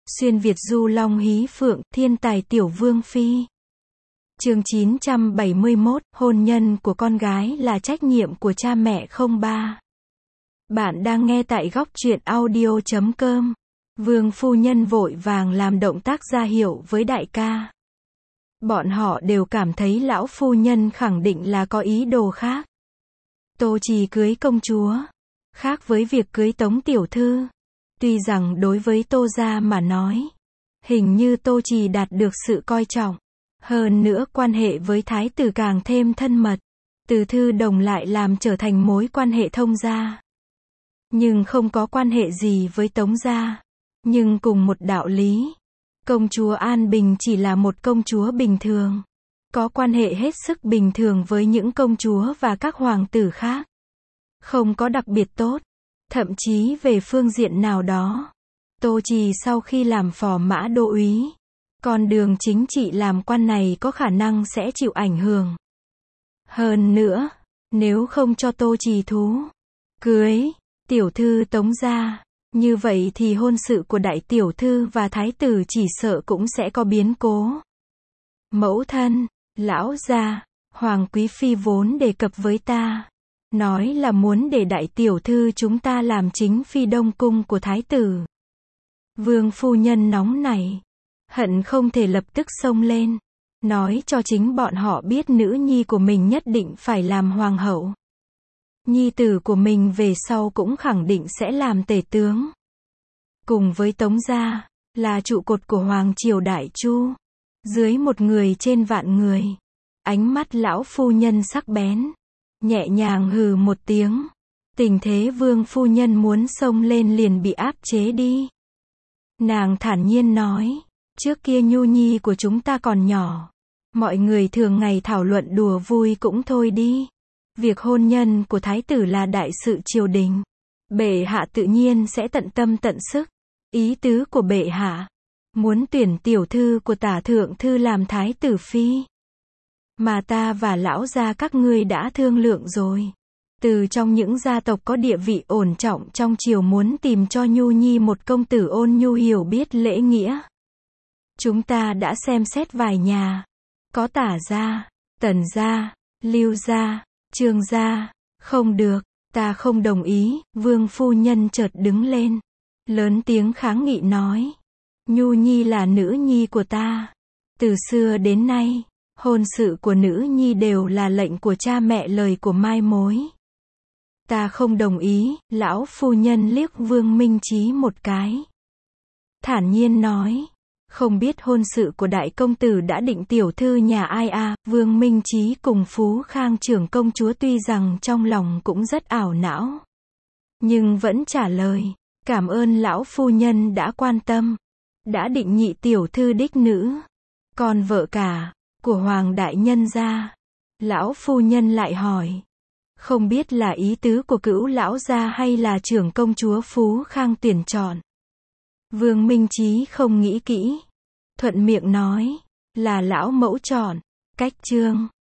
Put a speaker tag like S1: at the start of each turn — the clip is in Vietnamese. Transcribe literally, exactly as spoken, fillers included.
S1: Xuyên Việt du long hí phượng, thiên tài tiểu vương phi. Chương chín trăm bảy mươi mốt, hôn nhân của con gái là trách nhiệm của cha mẹ không ba. Bạn đang nghe tại góc truyện audio chấm com. Vương phu nhân vội vàng làm động tác ra hiệu với đại ca. Bọn họ đều cảm thấy lão phu nhân khẳng định là có ý đồ khác. Tô Trì cưới công chúa, khác với việc cưới Tống tiểu thư. Tuy rằng đối với Tô gia mà nói, hình như Tô Trì đạt được sự coi trọng. Hơn nữa quan hệ với thái tử càng thêm thân mật. Từ Thư Đồng lại làm trở thành mối quan hệ thông gia. Nhưng không có quan hệ gì với Tống gia. Nhưng cùng một đạo lý, công chúa An Bình chỉ là một công chúa bình thường. Có quan hệ hết sức bình thường với những công chúa và các hoàng tử khác. Không có đặc biệt tốt. Thậm chí về phương diện nào đó, Tô Trì sau khi làm phò mã đô úy, con đường chính trị làm quan này có khả năng sẽ chịu ảnh hưởng. Hơn nữa, nếu không cho Tô Trì thú cưới tiểu thư Tống gia, như vậy thì hôn sự của đại tiểu thư và thái tử chỉ sợ cũng sẽ có biến cố. Mẫu thân, lão gia, Hoàng quý phi vốn đề cập với ta, nói là muốn để đại tiểu thư chúng ta làm chính phi đông cung của thái tử. Vương phu nhân nóng này, hận không thể lập tức xông lên, nói cho chính bọn họ biết nữ nhi của mình nhất định phải làm hoàng hậu. Nhi tử của mình về sau cũng khẳng định sẽ làm tể tướng. Cùng với Tống gia, là trụ cột của Hoàng triều Đại Chu. Dưới một người trên vạn người. Ánh mắt lão phu nhân sắc bén. Nhẹ nhàng hừ một tiếng. Tình thế vương phu nhân muốn xông lên liền bị áp chế đi. Nàng thản nhiên nói. Trước kia Nhu Nhi của chúng ta còn nhỏ. Mọi người thường ngày thảo luận đùa vui cũng thôi đi. Việc hôn nhân của thái tử là đại sự triều đình. Bệ hạ tự nhiên sẽ tận tâm tận sức. Ý tứ của bệ hạ, muốn tuyển tiểu thư của tả thượng thư làm thái tử phi. Mà ta và lão gia các ngươi đã thương lượng rồi. Từ trong những gia tộc có địa vị ổn trọng trong triều muốn tìm cho Nhu Nhi một công tử ôn nhu hiểu biết lễ nghĩa. Chúng ta đã xem xét vài nhà. Có Tả gia, Tần gia, Lưu gia, Trương gia. Không được, ta không đồng ý. Vương phu nhân chợt đứng lên, lớn tiếng kháng nghị nói. Nhu Nhi là nữ nhi của ta. Từ xưa đến nay, hôn sự của nữ nhi đều là lệnh của cha mẹ lời của mai mối. Ta không đồng ý. Lão phu nhân liếc Vương Minh Chí một cái. Thản nhiên nói. Không biết hôn sự của đại công tử đã định tiểu thư nhà ai à. Vương Minh Chí cùng Phú Khang trưởng công chúa tuy rằng trong lòng cũng rất ảo não, nhưng vẫn trả lời. Cảm ơn lão phu nhân đã quan tâm. Đã định nhị tiểu thư đích nữ, con vợ cả, của Hoàng đại nhân gia. Lão phu nhân lại hỏi. Không biết là ý tứ của Cữu lão gia hay là trưởng công chúa Phú Khang tuyển chọn. Vương Minh Chí không nghĩ kỹ, thuận miệng nói. Là lão mẫu chọn. Cách chương